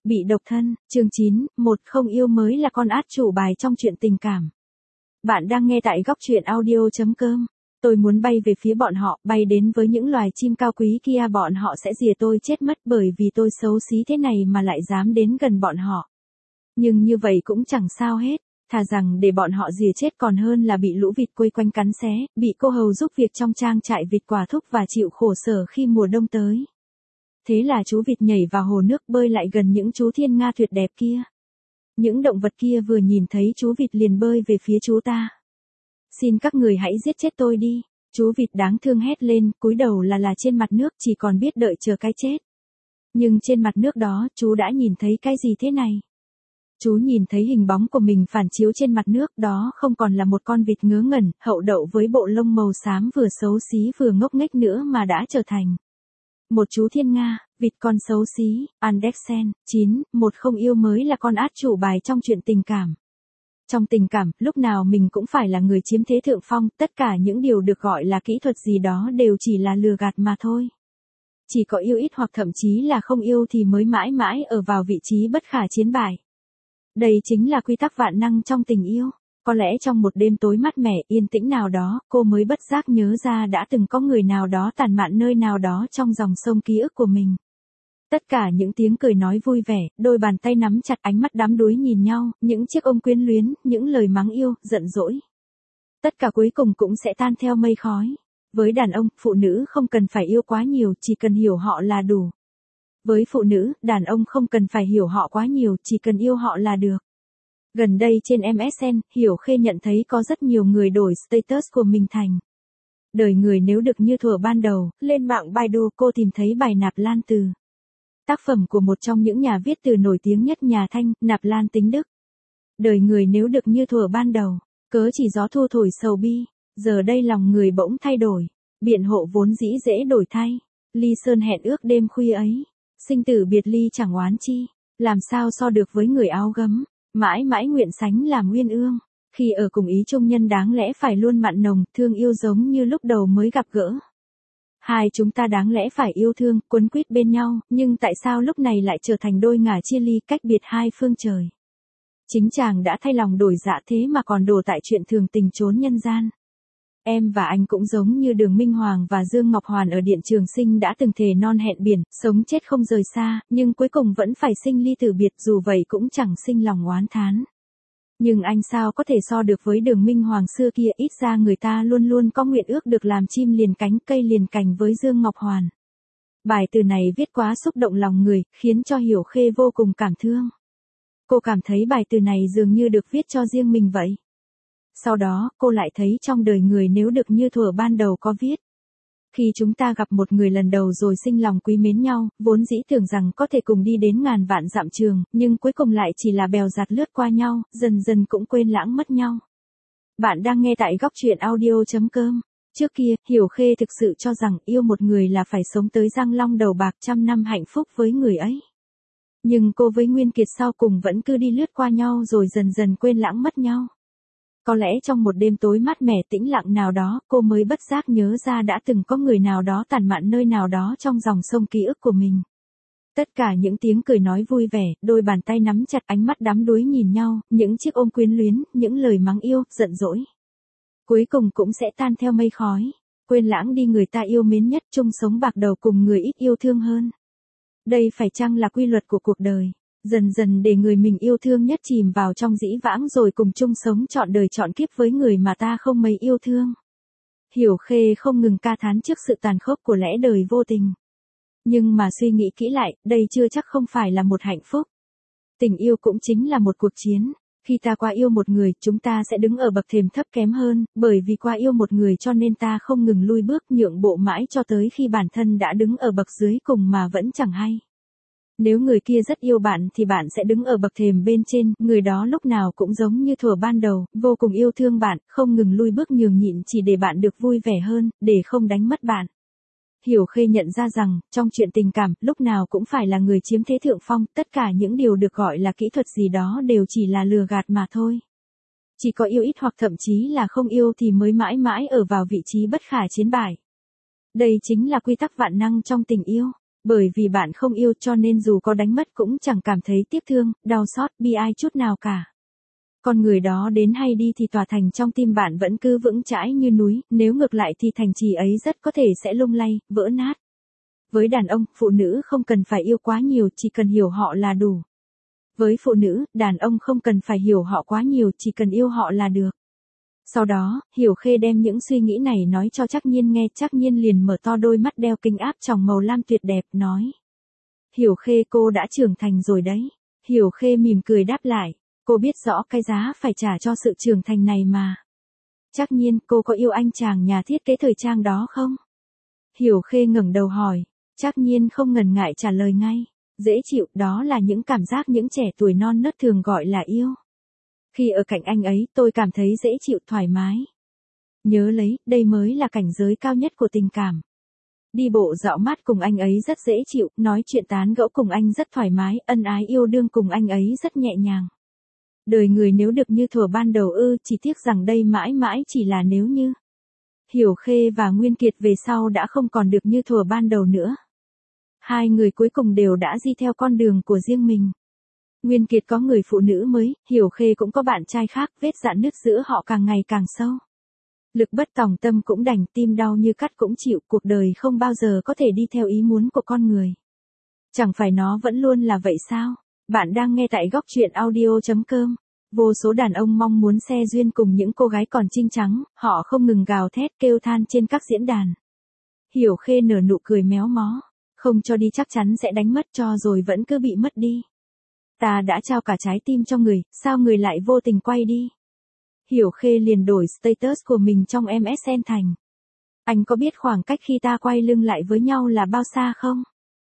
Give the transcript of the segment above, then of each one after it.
Bị độc thân, chương 9, một không yêu mới là con át chủ bài trong chuyện tình cảm. Bạn đang nghe tại góc truyện audio.com. Tôi muốn bay về phía bọn họ, bay đến với những loài chim cao quý kia, bọn họ sẽ rỉa tôi chết mất bởi vì tôi xấu xí thế này mà lại dám đến gần bọn họ. Nhưng như vậy cũng chẳng sao hết, thà rằng để bọn họ rỉa chết còn hơn là bị lũ vịt quây quanh cắn xé, bị cô hầu giúp việc trong trang trại vịt quả thúc và chịu khổ sở khi mùa đông tới. Thế là chú vịt nhảy vào hồ nước bơi lại gần những chú thiên nga tuyệt đẹp kia. Những động vật kia vừa nhìn thấy chú vịt liền bơi về phía chú ta. Xin các người hãy giết chết tôi đi, chú vịt đáng thương hét lên, cúi đầu là trên mặt nước chỉ còn biết đợi chờ cái chết. Nhưng trên mặt nước đó chú đã nhìn thấy cái gì thế này? Chú nhìn thấy hình bóng của mình phản chiếu trên mặt nước, đó không còn là một con vịt ngớ ngẩn, hậu đậu với bộ lông màu xám vừa xấu xí vừa ngốc nghếch nữa mà đã trở thành một chú thiên nga, vịt con xấu xí. Andersen, 9, một không yêu mới là con át chủ bài trong chuyện tình cảm. Trong tình cảm, lúc nào mình cũng phải là người chiếm thế thượng phong, tất cả những điều được gọi là kỹ thuật gì đó đều chỉ là lừa gạt mà thôi. Chỉ có yêu ít hoặc thậm chí là không yêu thì mới mãi mãi ở vào vị trí bất khả chiến bại. Đây chính là quy tắc vạn năng trong tình yêu. Có lẽ trong một đêm tối mát mẻ yên tĩnh nào đó, cô mới bất giác nhớ ra đã từng có người nào đó tản mạn nơi nào đó trong dòng sông ký ức của mình. Tất cả những tiếng cười nói vui vẻ, đôi bàn tay nắm chặt, ánh mắt đắm đuối nhìn nhau, những chiếc ôm quyến luyến, những lời mắng yêu, giận dỗi. Tất cả cuối cùng cũng sẽ tan theo mây khói. Với đàn ông, phụ nữ không cần phải yêu quá nhiều, chỉ cần hiểu họ là đủ. Với phụ nữ, đàn ông không cần phải hiểu họ quá nhiều, chỉ cần yêu họ là được. Gần đây trên MSN, Hiểu Khê nhận thấy có rất nhiều người đổi status của mình thành đời người nếu được như thuở ban đầu. Lên mạng Baidu cô tìm thấy bài Nạp Lan Từ. Tác phẩm của một trong những nhà viết từ nổi tiếng nhất nhà Thanh, Nạp Lan Tính Đức. Đời người nếu được như thuở ban đầu, cớ chỉ gió thu thổi sầu bi, giờ đây lòng người bỗng thay đổi, biện hộ vốn dĩ dễ đổi thay, ly sơn hẹn ước đêm khuya ấy, sinh tử biệt ly chẳng oán chi, làm sao so được với người áo gấm. Mãi mãi nguyện sánh làm uyên ương, khi ở cùng ý chung nhân đáng lẽ phải luôn mặn nồng, thương yêu giống như lúc đầu mới gặp gỡ. Hai chúng ta đáng lẽ phải yêu thương, quấn quýt bên nhau, nhưng tại sao lúc này lại trở thành đôi ngả chia ly, cách biệt hai phương trời. Chính chàng đã thay lòng đổi dạ thế mà còn đổ tại chuyện thường tình trốn nhân gian. Em và anh cũng giống như Đường Minh Hoàng và Dương Ngọc Hoàn ở Điện Trường Sinh đã từng thề non hẹn biển, sống chết không rời xa, nhưng cuối cùng vẫn phải sinh ly tử biệt, dù vậy cũng chẳng sinh lòng oán thán. Nhưng anh sao có thể so được với Đường Minh Hoàng xưa kia, ít ra người ta luôn luôn có nguyện ước được làm chim liền cánh cây liền cành với Dương Ngọc Hoàn. Bài từ này viết quá xúc động lòng người, khiến cho Hiểu Khê vô cùng cảm thương. Cô cảm thấy bài từ này dường như được viết cho riêng mình vậy. Sau đó, cô lại thấy trong đời người nếu được như thuở ban đầu có viết. Khi chúng ta gặp một người lần đầu rồi sinh lòng quý mến nhau, vốn dĩ tưởng rằng có thể cùng đi đến ngàn vạn dặm trường, nhưng cuối cùng lại chỉ là bèo dạt lướt qua nhau, dần dần cũng quên lãng mất nhau. Bạn đang nghe tại góc truyện audio.com. Trước kia, Hiểu Khê thực sự cho rằng yêu một người là phải sống tới răng long đầu bạc, 100 năm hạnh phúc với người ấy. Nhưng cô với Nguyên Kiệt sau cùng vẫn cứ đi lướt qua nhau rồi dần dần quên lãng mất nhau. Có lẽ trong một đêm tối mát mẻ tĩnh lặng nào đó, cô mới bất giác nhớ ra đã từng có người nào đó tản mạn nơi nào đó trong dòng sông ký ức của mình. Tất cả những tiếng cười nói vui vẻ, đôi bàn tay nắm chặt, ánh mắt đắm đuối nhìn nhau, những chiếc ôm quyến luyến, những lời mắng yêu, giận dỗi. Cuối cùng cũng sẽ tan theo mây khói, quên lãng đi người ta yêu mến nhất, chung sống bạc đầu cùng người ít yêu thương hơn. Đây phải chăng là quy luật của cuộc đời? Dần dần để người mình yêu thương nhất chìm vào trong dĩ vãng rồi cùng chung sống trọn đời trọn kiếp với người mà ta không mấy yêu thương. Hiểu Khê không ngừng ca thán trước sự tàn khốc của lẽ đời vô tình. Nhưng mà suy nghĩ kỹ lại, đây chưa chắc không phải là một hạnh phúc. Tình yêu cũng chính là một cuộc chiến. Khi ta quá yêu một người, chúng ta sẽ đứng ở bậc thềm thấp kém hơn, bởi vì quá yêu một người cho nên ta không ngừng lui bước nhượng bộ mãi cho tới khi bản thân đã đứng ở bậc dưới cùng mà vẫn chẳng hay. Nếu người kia rất yêu bạn thì bạn sẽ đứng ở bậc thềm bên trên, người đó lúc nào cũng giống như thuở ban đầu, vô cùng yêu thương bạn, không ngừng lui bước nhường nhịn chỉ để bạn được vui vẻ hơn, để không đánh mất bạn. Hiểu Khê nhận ra rằng, trong chuyện tình cảm, lúc nào cũng phải là người chiếm thế thượng phong, tất cả những điều được gọi là kỹ thuật gì đó đều chỉ là lừa gạt mà thôi. Chỉ có yêu ít hoặc thậm chí là không yêu thì mới mãi mãi ở vào vị trí bất khả chiến bại. Đây chính là quy tắc vạn năng trong tình yêu. Bởi vì bạn không yêu cho nên dù có đánh mất cũng chẳng cảm thấy tiếc thương, đau xót, bi ai chút nào cả. Con người đó đến hay đi thì tòa thành trong tim bạn vẫn cứ vững chãi như núi, nếu ngược lại thì thành trì ấy rất có thể sẽ lung lay, vỡ nát. Với đàn ông, phụ nữ không cần phải yêu quá nhiều, chỉ cần hiểu họ là đủ. Với phụ nữ, đàn ông không cần phải hiểu họ quá nhiều, chỉ cần yêu họ là được. Sau đó, Hiểu Khê đem những suy nghĩ này nói cho Trác Nhiên nghe, Trác Nhiên liền mở to đôi mắt đeo kính áp tròng màu lam tuyệt đẹp, nói. Hiểu Khê, cô đã trưởng thành rồi đấy. Hiểu Khê mỉm cười đáp lại, cô biết rõ cái giá phải trả cho sự trưởng thành này mà. Trác Nhiên, cô có yêu anh chàng nhà thiết kế thời trang đó không? Hiểu Khê ngẩng đầu hỏi, Trác Nhiên không ngần ngại trả lời ngay. Dễ chịu, đó là những cảm giác những trẻ tuổi non nớt thường gọi là yêu. Khi ở cạnh anh ấy, tôi cảm thấy dễ chịu, thoải mái. Nhớ lấy, đây mới là cảnh giới cao nhất của tình cảm. Đi bộ dạo mát cùng anh ấy rất dễ chịu, nói chuyện tán gẫu cùng anh rất thoải mái, ân ái yêu đương cùng anh ấy rất nhẹ nhàng. Đời người nếu được như thuở ban đầu chỉ tiếc rằng đây mãi mãi chỉ là nếu như. Hiểu Khê và Nguyên Kiệt về sau đã không còn được như thuở ban đầu nữa. Hai người cuối cùng đều đã đi theo con đường của riêng mình. Nguyên Kiệt có người phụ nữ mới, Hiểu Khê cũng có bạn trai khác, vết rạn nứt giữa họ càng ngày càng sâu. Lực bất tòng tâm cũng đành, tim đau như cắt cũng chịu, cuộc đời không bao giờ có thể đi theo ý muốn của con người. Chẳng phải nó vẫn luôn là vậy sao? Bạn đang nghe tại góc truyện audio.com. Vô số đàn ông mong muốn xe duyên cùng những cô gái còn trinh trắng, họ không ngừng gào thét kêu than trên các diễn đàn. Hiểu Khê nở nụ cười méo mó, không cho đi chắc chắn sẽ đánh mất, cho rồi vẫn cứ bị mất đi. Ta đã trao cả trái tim cho người, sao người lại vô tình quay đi? Hiểu Khê liền đổi status của mình trong MSN thành. Anh có biết khoảng cách khi ta quay lưng lại với nhau là bao xa không?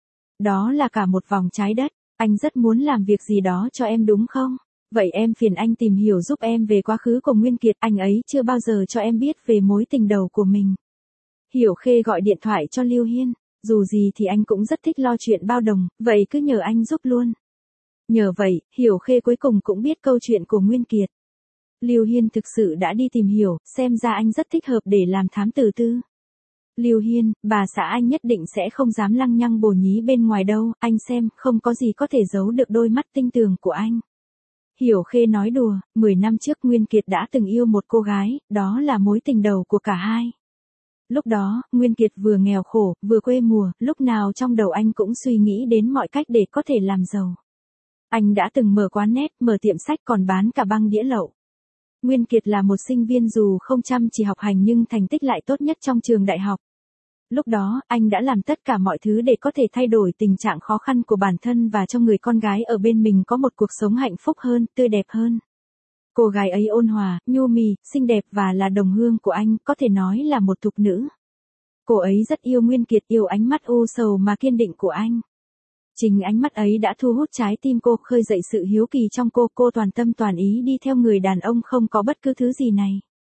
Đó là cả một vòng trái đất, anh rất muốn làm việc gì đó cho em đúng không? Vậy em phiền anh tìm hiểu giúp em về quá khứ của Nguyên Kiệt, anh ấy chưa bao giờ cho em biết về mối tình đầu của mình. Hiểu Khê gọi điện thoại cho Lưu Hiên, dù gì thì anh cũng rất thích lo chuyện bao đồng, vậy cứ nhờ anh giúp luôn. Nhờ vậy, Hiểu Khê cuối cùng cũng biết câu chuyện của Nguyên Kiệt. Lưu Hiên thực sự đã đi tìm hiểu, xem ra anh rất thích hợp để làm thám tử tư. Lưu Hiên, bà xã anh nhất định sẽ không dám lăng nhăng bồ nhí bên ngoài đâu, anh xem, không có gì có thể giấu được đôi mắt tinh tường của anh. Hiểu Khê nói đùa, 10 năm trước Nguyên Kiệt đã từng yêu một cô gái, đó là mối tình đầu của cả hai. Lúc đó, Nguyên Kiệt vừa nghèo khổ, vừa quê mùa, lúc nào trong đầu anh cũng suy nghĩ đến mọi cách để có thể làm giàu. Anh đã từng mở quán net, mở tiệm sách còn bán cả băng đĩa lậu. Nguyên Kiệt là một sinh viên dù không chăm chỉ học hành nhưng thành tích lại tốt nhất trong trường đại học. Lúc đó, anh đã làm tất cả mọi thứ để có thể thay đổi tình trạng khó khăn của bản thân và cho người con gái ở bên mình có một cuộc sống hạnh phúc hơn, tươi đẹp hơn. Cô gái ấy ôn hòa, nhu mì, xinh đẹp và là đồng hương của anh, có thể nói là một thục nữ. Cô ấy rất yêu Nguyên Kiệt, yêu ánh mắt u sầu mà kiên định của anh. Chính ánh mắt ấy đã thu hút trái tim cô, khơi dậy sự hiếu kỳ trong cô toàn tâm toàn ý đi theo người đàn ông không có bất cứ thứ gì này.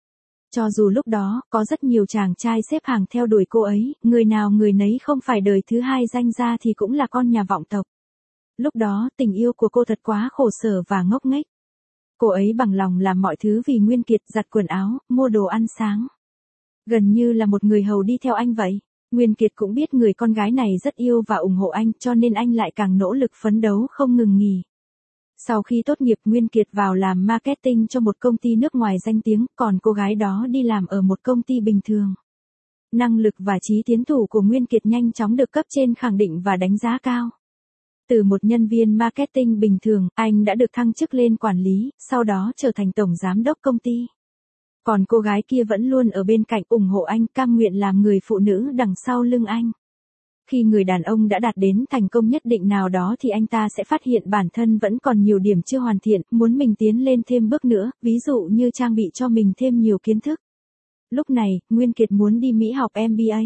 Cho dù lúc đó, có rất nhiều chàng trai xếp hàng theo đuổi cô ấy, người nào người nấy không phải đời thứ hai danh ra thì cũng là con nhà vọng tộc. Lúc đó, tình yêu của cô thật quá khổ sở và ngốc nghếch. Cô ấy bằng lòng làm mọi thứ vì Nguyên Kiệt, giặt quần áo, mua đồ ăn sáng. Gần như là một người hầu đi theo anh vậy. Nguyên Kiệt cũng biết người con gái này rất yêu và ủng hộ anh, cho nên anh lại càng nỗ lực phấn đấu không ngừng nghỉ. Sau khi tốt nghiệp, Nguyên Kiệt vào làm marketing cho một công ty nước ngoài danh tiếng, còn cô gái đó đi làm ở một công ty bình thường. Năng lực và trí tiến thủ của Nguyên Kiệt nhanh chóng được cấp trên khẳng định và đánh giá cao. Từ một nhân viên marketing bình thường, anh đã được thăng chức lên quản lý, sau đó trở thành tổng giám đốc công ty. Còn cô gái kia vẫn luôn ở bên cạnh ủng hộ anh, cam nguyện làm người phụ nữ đằng sau lưng anh. Khi người đàn ông đã đạt đến thành công nhất định nào đó thì anh ta sẽ phát hiện bản thân vẫn còn nhiều điểm chưa hoàn thiện, muốn mình tiến lên thêm bước nữa, ví dụ như trang bị cho mình thêm nhiều kiến thức. Lúc này, Nguyên Kiệt muốn đi Mỹ học MBA.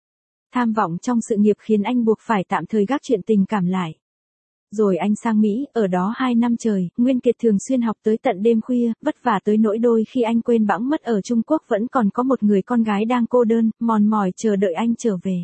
Tham vọng trong sự nghiệp khiến anh buộc phải tạm thời gác chuyện tình cảm lại. Rồi anh sang Mỹ, ở đó 2 năm trời, Nguyên Kiệt thường xuyên học tới tận đêm khuya, vất vả tới nỗi đôi khi anh quên bẵng mất ở Trung Quốc vẫn còn có một người con gái đang cô đơn, mòn mỏi chờ đợi anh trở về.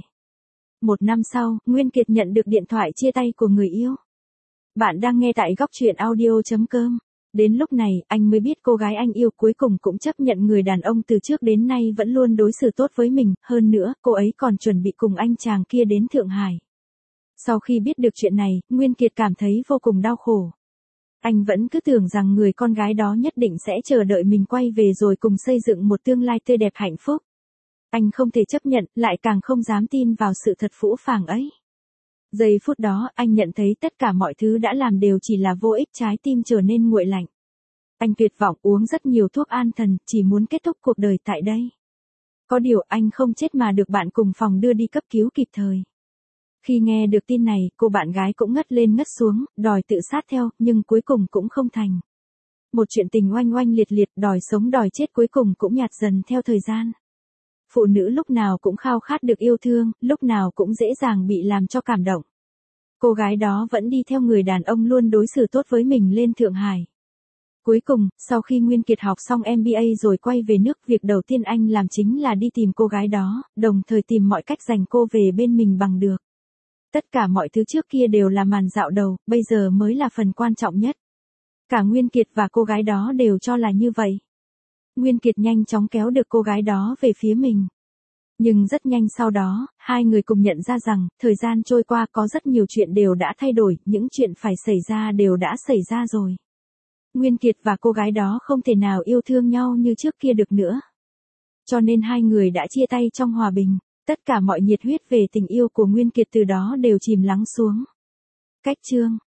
1 năm sau, Nguyên Kiệt nhận được điện thoại chia tay của người yêu. Bạn đang nghe tại góc truyện audio.com. Đến lúc này, anh mới biết cô gái anh yêu cuối cùng cũng chấp nhận người đàn ông từ trước đến nay vẫn luôn đối xử tốt với mình, hơn nữa, cô ấy còn chuẩn bị cùng anh chàng kia đến Thượng Hải. Sau khi biết được chuyện này, Nguyên Kiệt cảm thấy vô cùng đau khổ. Anh vẫn cứ tưởng rằng người con gái đó nhất định sẽ chờ đợi mình quay về rồi cùng xây dựng một tương lai tươi đẹp hạnh phúc. Anh không thể chấp nhận, lại càng không dám tin vào sự thật phũ phàng ấy. Giây phút đó, anh nhận thấy tất cả mọi thứ đã làm đều chỉ là vô ích, trái tim trở nên nguội lạnh. Anh tuyệt vọng uống rất nhiều thuốc an thần, chỉ muốn kết thúc cuộc đời tại đây. Có điều anh không chết mà được bạn cùng phòng đưa đi cấp cứu kịp thời. Khi nghe được tin này, cô bạn gái cũng ngất lên ngất xuống, đòi tự sát theo, nhưng cuối cùng cũng không thành. Một chuyện tình oanh oanh liệt liệt, đòi sống đòi chết cuối cùng cũng nhạt dần theo thời gian. Phụ nữ lúc nào cũng khao khát được yêu thương, lúc nào cũng dễ dàng bị làm cho cảm động. Cô gái đó vẫn đi theo người đàn ông luôn đối xử tốt với mình lên Thượng Hải. Cuối cùng, sau khi Nguyên Kiệt học xong MBA rồi quay về nước, việc đầu tiên anh làm chính là đi tìm cô gái đó, đồng thời tìm mọi cách giành cô về bên mình bằng được. Tất cả mọi thứ trước kia đều là màn dạo đầu, bây giờ mới là phần quan trọng nhất. Cả Nguyên Kiệt và cô gái đó đều cho là như vậy. Nguyên Kiệt nhanh chóng kéo được cô gái đó về phía mình. Nhưng rất nhanh sau đó, hai người cùng nhận ra rằng, thời gian trôi qua có rất nhiều chuyện đều đã thay đổi, những chuyện phải xảy ra đều đã xảy ra rồi. Nguyên Kiệt và cô gái đó không thể nào yêu thương nhau như trước kia được nữa. Cho nên hai người đã chia tay trong hòa bình. Tất cả mọi nhiệt huyết về tình yêu của Nguyên Kiệt từ đó đều chìm lắng xuống. Cách chương